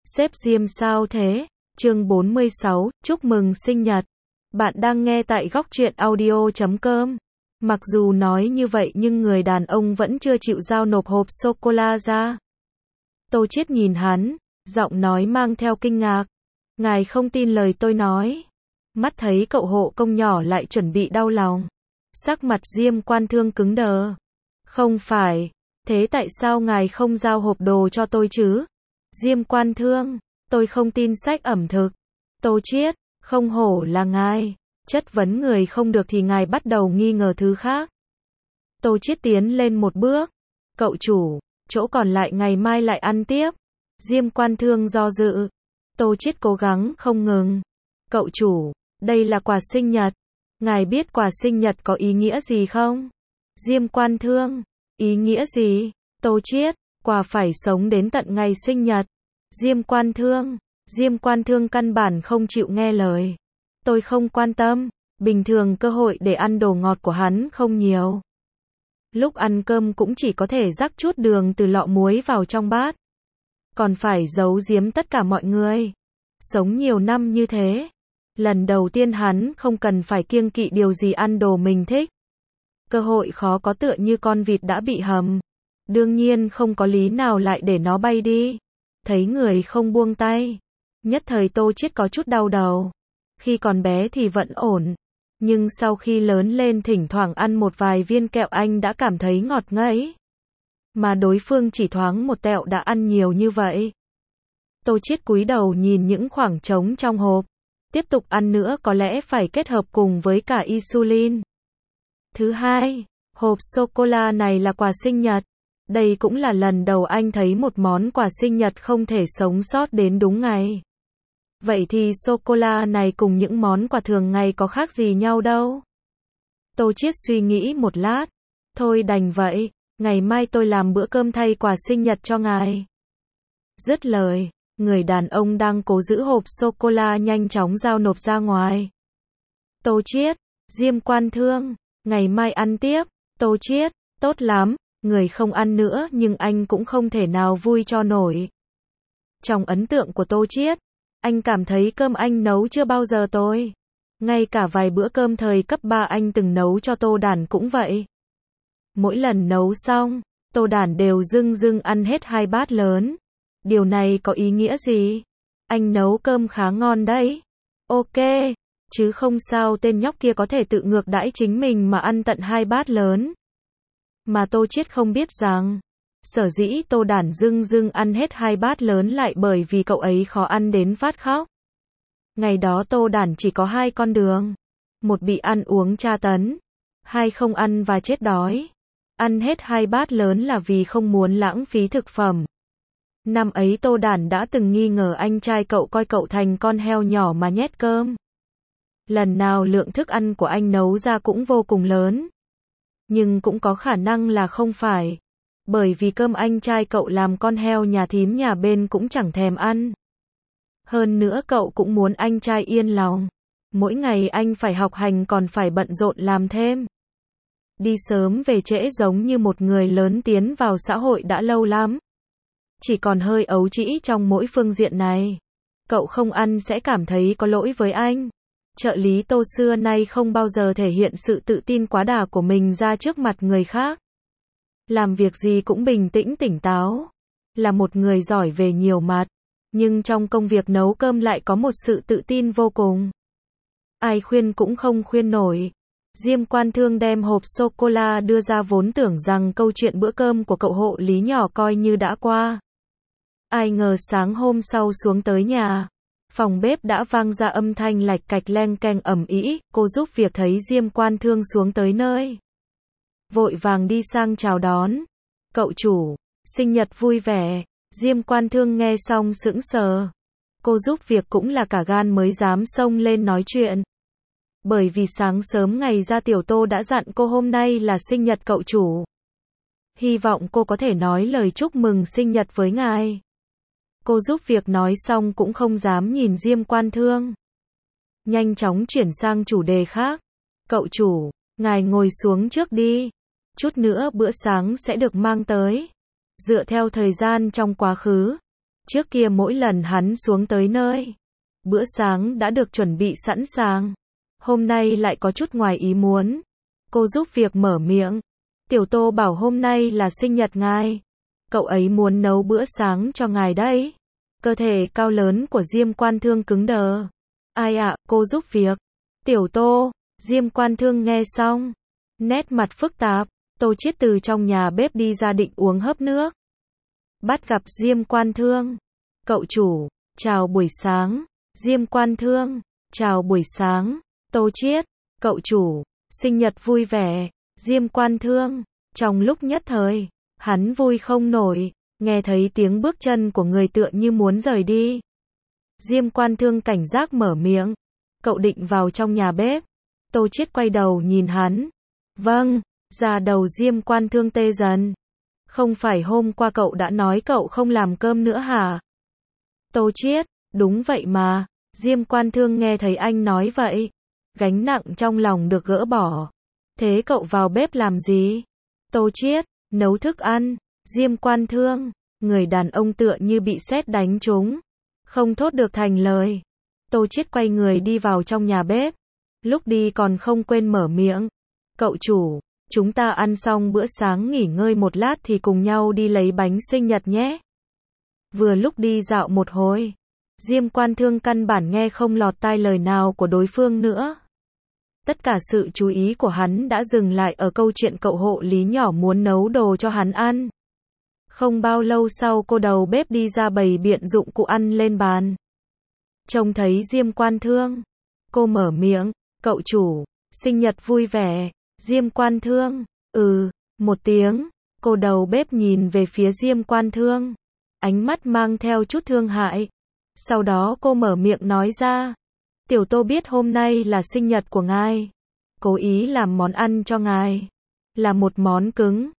Sếp Diêm sao thế? Chương 46, chúc mừng sinh nhật. Bạn đang nghe tại góc truyện audio.com. Mặc dù nói như vậy nhưng người đàn ông vẫn chưa chịu giao nộp hộp sô-cô-la ra. Tô Chiết nhìn hắn, giọng nói mang theo kinh ngạc. Ngài không tin lời tôi nói. Mắt thấy cậu hộ công nhỏ lại chuẩn bị đau lòng. Sắc mặt Diêm Quan Thương cứng đờ. Không phải, thế tại sao ngài không giao hộp đồ cho tôi chứ? Diêm Quan Thương, tôi không tin sách ẩm thực. Tô Chiết, không hổ là ngài. Chất vấn người không được thì ngài bắt đầu nghi ngờ thứ khác. Tô Chiết tiến lên một bước. Cậu chủ, chỗ còn lại ngày mai lại ăn tiếp. Diêm Quan Thương do dự. Tô Chiết cố gắng không ngừng. Cậu chủ, đây là quà sinh nhật. Ngài biết quà sinh nhật có ý nghĩa gì không? Diêm Quan Thương, ý nghĩa gì? Tô Chiết, quà phải sống đến tận ngày sinh nhật. Diêm Quan Thương căn bản không chịu nghe lời. Tôi không quan tâm, bình thường cơ hội để ăn đồ ngọt của hắn không nhiều. Lúc ăn cơm cũng chỉ có thể rắc chút đường từ lọ muối vào trong bát. Còn phải giấu giếm tất cả mọi người. Sống nhiều năm như thế. Lần đầu tiên hắn không cần phải kiêng kỵ điều gì ăn đồ mình thích. Cơ hội khó có tựa như con vịt đã bị hầm. Đương nhiên không có lý nào lại để nó bay đi. Thấy người không buông tay. Nhất thời Tô Chiết có chút đau đầu. Khi còn bé thì vẫn ổn. Nhưng sau khi lớn lên thỉnh thoảng ăn một vài viên kẹo anh đã cảm thấy ngọt ngấy. Mà đối phương chỉ thoáng một tẹo đã ăn nhiều như vậy. Tô Chiết cúi đầu nhìn những khoảng trống trong hộp. Tiếp tục ăn nữa có lẽ phải kết hợp cùng với cả insulin. Thứ hai, hộp sô-cô-la này là quà sinh nhật. Đây cũng là lần đầu anh thấy một món quà sinh nhật không thể sống sót đến đúng ngày. Vậy thì sô-cô-la này cùng những món quà thường ngày có khác gì nhau đâu? Tô Chiết suy nghĩ một lát. Thôi đành vậy, ngày mai tôi làm bữa cơm thay quà sinh nhật cho ngài. Dứt lời, người đàn ông đang cố giữ hộp sô-cô-la nhanh chóng giao nộp ra ngoài. Tô Chiết, Diêm Quan Thương, ngày mai ăn tiếp. Tô Chiết, tốt lắm, người không ăn nữa nhưng anh cũng không thể nào vui cho nổi. Trong ấn tượng của Tô Chiết, anh cảm thấy cơm anh nấu chưa bao giờ tồi. Ngay cả vài bữa cơm thời cấp 3 anh từng nấu cho Tô Đản cũng vậy. Mỗi lần nấu xong, Tô Đản đều dưng ăn hết 2 bát lớn. Điều này có ý nghĩa gì? Anh nấu cơm khá ngon đấy. Ok, chứ không sao tên nhóc kia có thể tự ngược đãi chính mình mà ăn tận 2 bát lớn. Mà Tô Chiết không biết rằng, sở dĩ Tô Đản dưng ăn hết 2 bát lớn lại bởi vì cậu ấy khó ăn đến phát khóc. Ngày đó Tô Đản chỉ có 2 con đường. Một bị ăn uống tra tấn. 2 không ăn và chết đói. Ăn hết 2 bát lớn là vì không muốn lãng phí thực phẩm. Năm ấy Tô Đản đã từng nghi ngờ anh trai cậu coi cậu thành con heo nhỏ mà nhét cơm. Lần nào lượng thức ăn của anh nấu ra cũng vô cùng lớn. Nhưng cũng có khả năng là không phải. Bởi vì cơm anh trai cậu làm con heo nhà thím nhà bên cũng chẳng thèm ăn. Hơn nữa cậu cũng muốn anh trai yên lòng. Mỗi ngày anh phải học hành còn phải bận rộn làm thêm. Đi sớm về trễ giống như một người lớn tiến vào xã hội đã lâu lắm. Chỉ còn hơi ấu trĩ trong mỗi phương diện này. Cậu không ăn sẽ cảm thấy có lỗi với anh. Trợ lý Tô xưa nay không bao giờ thể hiện sự tự tin quá đà của mình ra trước mặt người khác. Làm việc gì cũng bình tĩnh tỉnh táo. Là một người giỏi về nhiều mặt. Nhưng trong công việc nấu cơm lại có một sự tự tin vô cùng. Ai khuyên cũng không khuyên nổi. Diêm Quan Thương đem hộp sô-cô-la đưa ra vốn tưởng rằng câu chuyện bữa cơm của cậu hộ lý nhỏ coi như đã qua. Ai ngờ sáng hôm sau xuống tới nhà. Phòng bếp đã vang ra âm thanh lạch cạch leng keng ầm ĩ. Cô giúp việc thấy Diêm Quan Thương xuống tới nơi. Vội vàng đi sang chào đón. Cậu chủ, sinh nhật vui vẻ. Diêm Quan Thương nghe xong sững sờ. Cô giúp việc cũng là cả gan mới dám xông lên nói chuyện. Bởi vì sáng sớm ngày ra tiểu Tô đã dặn cô hôm nay là sinh nhật cậu chủ. Hy vọng cô có thể nói lời chúc mừng sinh nhật với ngài. Cô giúp việc nói xong cũng không dám nhìn Diêm Quan Thương. Nhanh chóng chuyển sang chủ đề khác. Cậu chủ, ngài ngồi xuống trước đi. Chút nữa bữa sáng sẽ được mang tới. Dựa theo thời gian trong quá khứ, Trước kia mỗi lần hắn xuống tới nơi, bữa sáng đã được chuẩn bị sẵn sàng. Hôm nay lại có chút ngoài ý muốn. Cô giúp việc mở miệng. Tiểu Tô bảo hôm nay là sinh nhật ngài. Cậu ấy muốn nấu bữa sáng cho ngài đấy. Cơ thể cao lớn của Diêm Quan Thương cứng đờ. Ai ạ, cô giúp việc. Tiểu Tô, Diêm Quan Thương nghe xong. Nét mặt phức tạp. Tô Chiết từ trong nhà bếp đi ra định uống hớp nước. Bắt gặp Diêm Quan Thương. Cậu chủ, chào buổi sáng. Diêm Quan Thương, chào buổi sáng. Tô Chiết, cậu chủ, sinh nhật vui vẻ. Diêm Quan Thương, trong lúc nhất thời, hắn vui không nổi, nghe thấy tiếng bước chân của người tựa như muốn rời đi. Diêm Quan Thương cảnh giác mở miệng. Cậu định vào trong nhà bếp. Tô Chiết quay đầu nhìn hắn. Vâng, da đầu Diêm Quan Thương tê dần. Không phải hôm qua cậu đã nói cậu không làm cơm nữa hả? Tô Chiết, đúng vậy mà. Diêm Quan Thương nghe thấy anh nói vậy. Gánh nặng trong lòng được gỡ bỏ. Thế cậu vào bếp làm gì? Tô Chiết, nấu thức ăn. Diêm Quan Thương, người đàn ông tựa như bị sét đánh trúng. Không thốt được thành lời. Tô Chiết quay người đi vào trong nhà bếp. Lúc đi còn không quên mở miệng. Cậu chủ, chúng ta ăn xong bữa sáng nghỉ ngơi một lát thì cùng nhau đi lấy bánh sinh nhật nhé. Vừa lúc đi dạo một hồi, Diêm Quan Thương căn bản nghe không lọt tai lời nào của đối phương nữa. Tất cả sự chú ý của hắn đã dừng lại ở câu chuyện cậu hộ lý nhỏ muốn nấu đồ cho hắn ăn. Không bao lâu sau cô đầu bếp đi ra bày biện dụng cụ ăn lên bàn. Trông thấy Diêm Quan Thương, cô mở miệng, cậu chủ, sinh nhật vui vẻ. Diêm Quan Thương, một tiếng. Cô đầu bếp nhìn về phía Diêm Quan Thương, ánh mắt mang theo chút thương hại. Sau đó cô mở miệng nói ra, Tiểu Tô biết hôm nay là sinh nhật của ngài, cố ý làm món ăn cho ngài. Là một món cứng,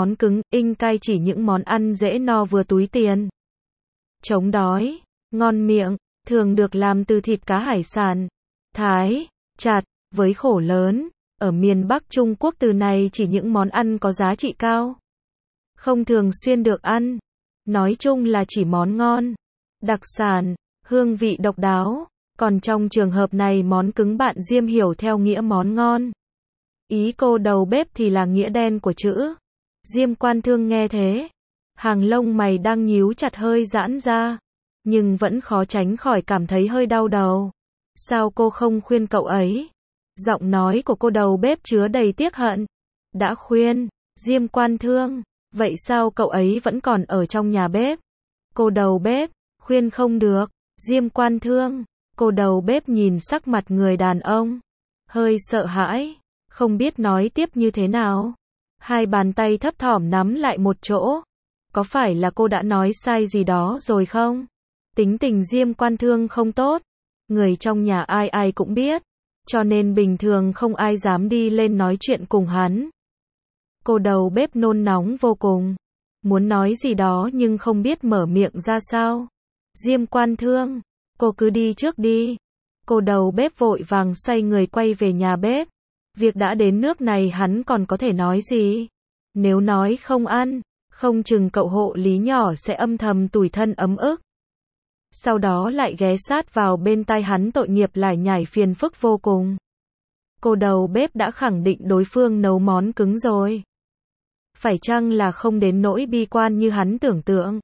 in cay chỉ những món ăn dễ no vừa túi tiền. Chống đói, ngon miệng, thường được làm từ thịt cá hải sản, thái, chặt, với khổ lớn. Ở miền Bắc Trung Quốc từ này chỉ những món ăn có giá trị cao. Không thường xuyên được ăn. Nói chung là chỉ món ngon, đặc sản, hương vị độc đáo. Còn trong trường hợp này món cứng bạn Diêm hiểu theo nghĩa món ngon. Ý cô đầu bếp thì là nghĩa đen của chữ. Diêm Quan Thương nghe thế, hàng lông mày đang nhíu chặt hơi giãn ra, nhưng vẫn khó tránh khỏi cảm thấy hơi đau đầu. Sao cô không khuyên cậu ấy? Giọng nói của cô đầu bếp chứa đầy tiếc hận. Đã khuyên, Diêm Quan Thương, vậy sao cậu ấy vẫn còn ở trong nhà bếp? Cô đầu bếp, khuyên không được. Diêm Quan Thương, cô đầu bếp nhìn sắc mặt người đàn ông, hơi sợ hãi, không biết nói tiếp như thế nào. Hai bàn tay thấp thỏm nắm lại một chỗ. Có phải là cô đã nói sai gì đó rồi không? Tính tình Diêm Quan Thương không tốt. Người trong nhà ai ai cũng biết. Cho nên bình thường không ai dám đi lên nói chuyện cùng hắn. Cô đầu bếp nôn nóng vô cùng. Muốn nói gì đó nhưng không biết mở miệng ra sao. Diêm Quan Thương, cô cứ đi trước đi. Cô đầu bếp vội vàng xoay người quay về nhà bếp. Việc đã đến nước này hắn còn có thể nói gì? Nếu nói không ăn, không chừng cậu hộ lý nhỏ sẽ âm thầm tủi thân ấm ức. Sau đó lại ghé sát vào bên tai hắn tội nghiệp lải nhải phiền phức vô cùng. Cô đầu bếp đã khẳng định đối phương nấu món cứng rồi. Phải chăng là không đến nỗi bi quan như hắn tưởng tượng?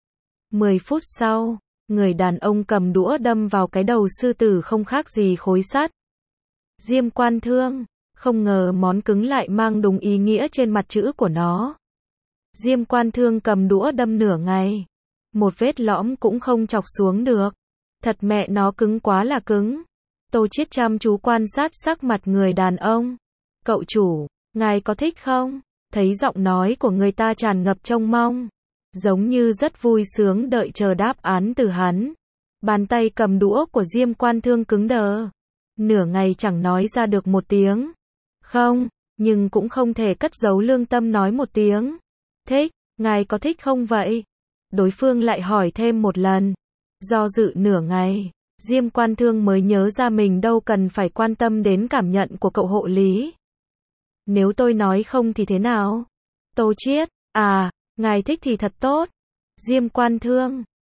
10 phút sau, người đàn ông cầm đũa đâm vào cái đầu sư tử không khác gì khối sắt. Diêm Quan Thương, không ngờ món cứng lại mang đúng ý nghĩa trên mặt chữ của nó. Diêm Quan Thương cầm đũa đâm nửa ngày. Một vết lõm cũng không chọc xuống được. Thật mẹ nó cứng quá là cứng. Tô Chiết chăm chú quan sát sắc mặt người đàn ông. Cậu chủ, ngài có thích không? Thấy giọng nói của người ta tràn ngập trông mong. Giống như rất vui sướng đợi chờ đáp án từ hắn. Bàn tay cầm đũa của Diêm Quan Thương cứng đờ. Nửa ngày chẳng nói ra được một tiếng. Không, nhưng cũng không thể cất giấu lương tâm nói một tiếng. Thích, ngài có thích không vậy? Đối phương lại hỏi thêm một lần. Do dự nửa ngày, Diêm Quan Thương mới nhớ ra mình đâu cần phải quan tâm đến cảm nhận của cậu hộ lý. Nếu tôi nói không thì thế nào? Tô Chiết, ngài thích thì thật tốt. Diêm Quan Thương,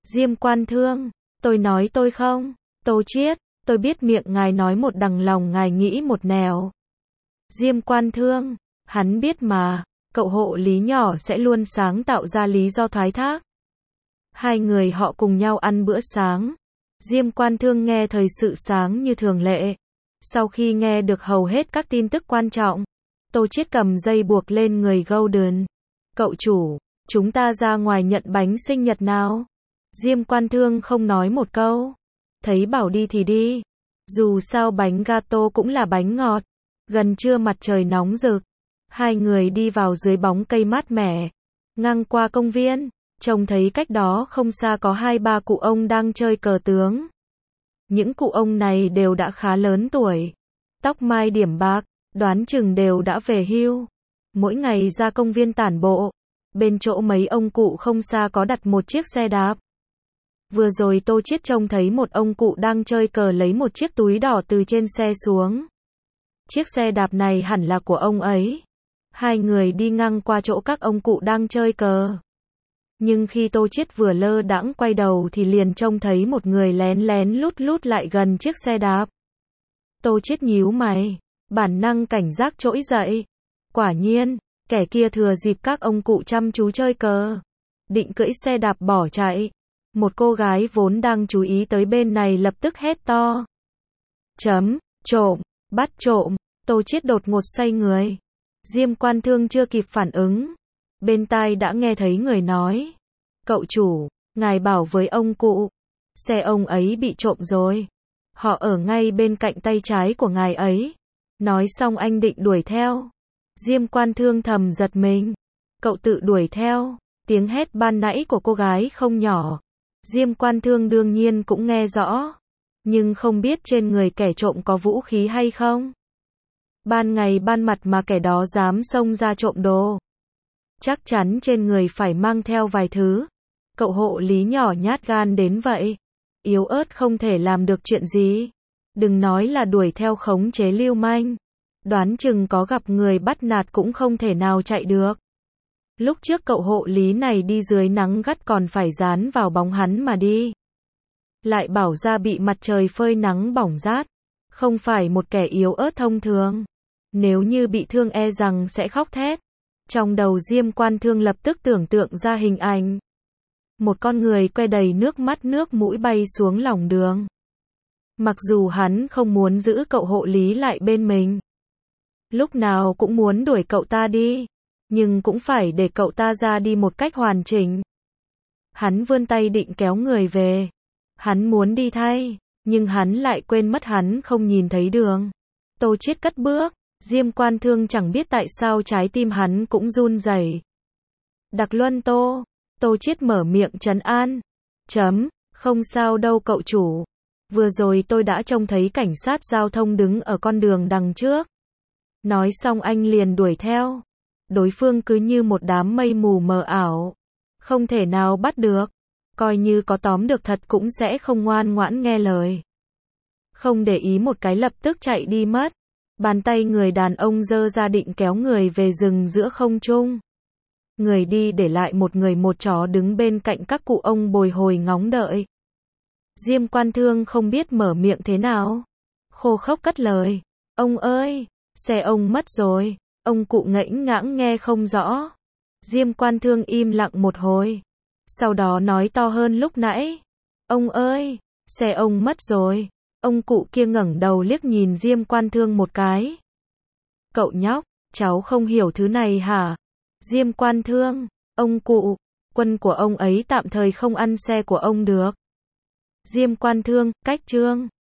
Diêm Quan Thương, tôi nói tôi không. Tô Chiết, tôi biết miệng ngài nói một đằng lòng ngài nghĩ một nẻo. Diêm Quan Thương, hắn biết mà, cậu hộ lý nhỏ sẽ luôn sáng tạo ra lý do thoái thác. Hai người họ cùng nhau ăn bữa sáng. Diêm Quan Thương nghe thời sự sáng như thường lệ. Sau khi nghe được hầu hết các tin tức quan trọng, Tô Chiết cầm dây buộc lên người Golden. Cậu chủ, chúng ta ra ngoài nhận bánh sinh nhật nào? Diêm Quan Thương không nói một câu. Thấy bảo đi thì đi. Dù sao bánh gato cũng là bánh ngọt. Gần trưa mặt trời nóng rực. Hai người đi vào dưới bóng cây mát mẻ. Ngang qua công viên, trông thấy cách đó không xa có 2-3 cụ ông đang chơi cờ tướng. Những cụ ông này đều đã khá lớn tuổi. Tóc mai điểm bạc, đoán chừng đều đã về hưu. Mỗi ngày ra công viên tản bộ. Bên chỗ mấy ông cụ không xa có đặt một chiếc xe đạp. Vừa rồi Tô Chiết trông thấy một ông cụ đang chơi cờ lấy một chiếc túi đỏ từ trên xe xuống. Chiếc xe đạp này hẳn là của ông ấy. Hai người đi ngang qua chỗ các ông cụ đang chơi cờ. Nhưng khi Tô Chiết vừa lơ đãng quay đầu thì liền trông thấy một người lén lén lút lút lại gần chiếc xe đạp. Tô Chiết nhíu mày, bản năng cảnh giác trỗi dậy. Quả nhiên, kẻ kia thừa dịp các ông cụ chăm chú chơi cờ, định cưỡi xe đạp bỏ chạy. Một cô gái vốn đang chú ý tới bên này lập tức hét to. Trộm, bắt trộm. Tô Chiết đột ngột xoay người. Diêm Quan Thương chưa kịp phản ứng. Bên tai đã nghe thấy người nói. Cậu chủ, ngài bảo với ông cụ. Xe ông ấy bị trộm rồi. Họ ở ngay bên cạnh tay trái của ngài ấy. Nói xong anh định đuổi theo. Diêm Quan Thương thầm giật mình. Cậu tự đuổi theo. Tiếng hét ban nãy của cô gái không nhỏ. Diêm Quan Thương đương nhiên cũng nghe rõ. Nhưng không biết trên người kẻ trộm có vũ khí hay không. Ban ngày ban mặt mà kẻ đó dám xông ra trộm đồ. Chắc chắn trên người phải mang theo vài thứ. Cậu hộ lý nhỏ nhát gan đến vậy. Yếu ớt không thể làm được chuyện gì. Đừng nói là đuổi theo khống chế lưu manh. Đoán chừng có gặp người bắt nạt cũng không thể nào chạy được. Lúc trước cậu hộ lý này đi dưới nắng gắt còn phải dán vào bóng hắn mà đi. Lại bảo ra bị mặt trời phơi nắng bỏng rát. Không phải một kẻ yếu ớt thông thường. Nếu như bị thương e rằng sẽ khóc thét. Trong đầu Diêm Quan Thương lập tức tưởng tượng ra hình ảnh. Một con người que đầy nước mắt nước mũi bay xuống lòng đường. Mặc dù hắn không muốn giữ cậu hộ lý lại bên mình. Lúc nào cũng muốn đuổi cậu ta đi. Nhưng cũng phải để cậu ta ra đi một cách hoàn chỉnh. Hắn vươn tay định kéo người về. Hắn muốn đi thay. Nhưng hắn lại quên mất hắn không nhìn thấy đường. Tô Chiết cất bước. Diêm Quan Thương chẳng biết tại sao trái tim hắn cũng run rẩy. Đặc Luân Tô. Tô Chiết mở miệng trấn an. Không sao đâu cậu chủ. Vừa rồi tôi đã trông thấy cảnh sát giao thông đứng ở con đường đằng trước. Nói xong anh liền đuổi theo. Đối phương cứ như một đám mây mù mờ ảo. Không thể nào bắt được. Coi như có tóm được thật cũng sẽ không ngoan ngoãn nghe lời. Không để ý một cái lập tức chạy đi mất. Bàn tay người đàn ông giơ ra định kéo người về rừng giữa không trung. Người đi để lại một người một chó đứng bên cạnh các cụ ông bồi hồi ngóng đợi. Diêm Quan Thương không biết mở miệng thế nào. Khô khốc cất lời. Ông ơi, xe ông mất rồi. Ông cụ ngẫnh ngãng nghe không rõ. Diêm Quan Thương im lặng một hồi. Sau đó nói to hơn lúc nãy. Ông ơi, xe ông mất rồi. Ông cụ kia ngẩng đầu liếc nhìn Diêm Quan Thương một cái. Cậu nhóc, cháu không hiểu thứ này hả? Diêm Quan Thương, ông cụ, quân của ông ấy tạm thời không ăn xe của ông được. Diêm Quan Thương, cách trương.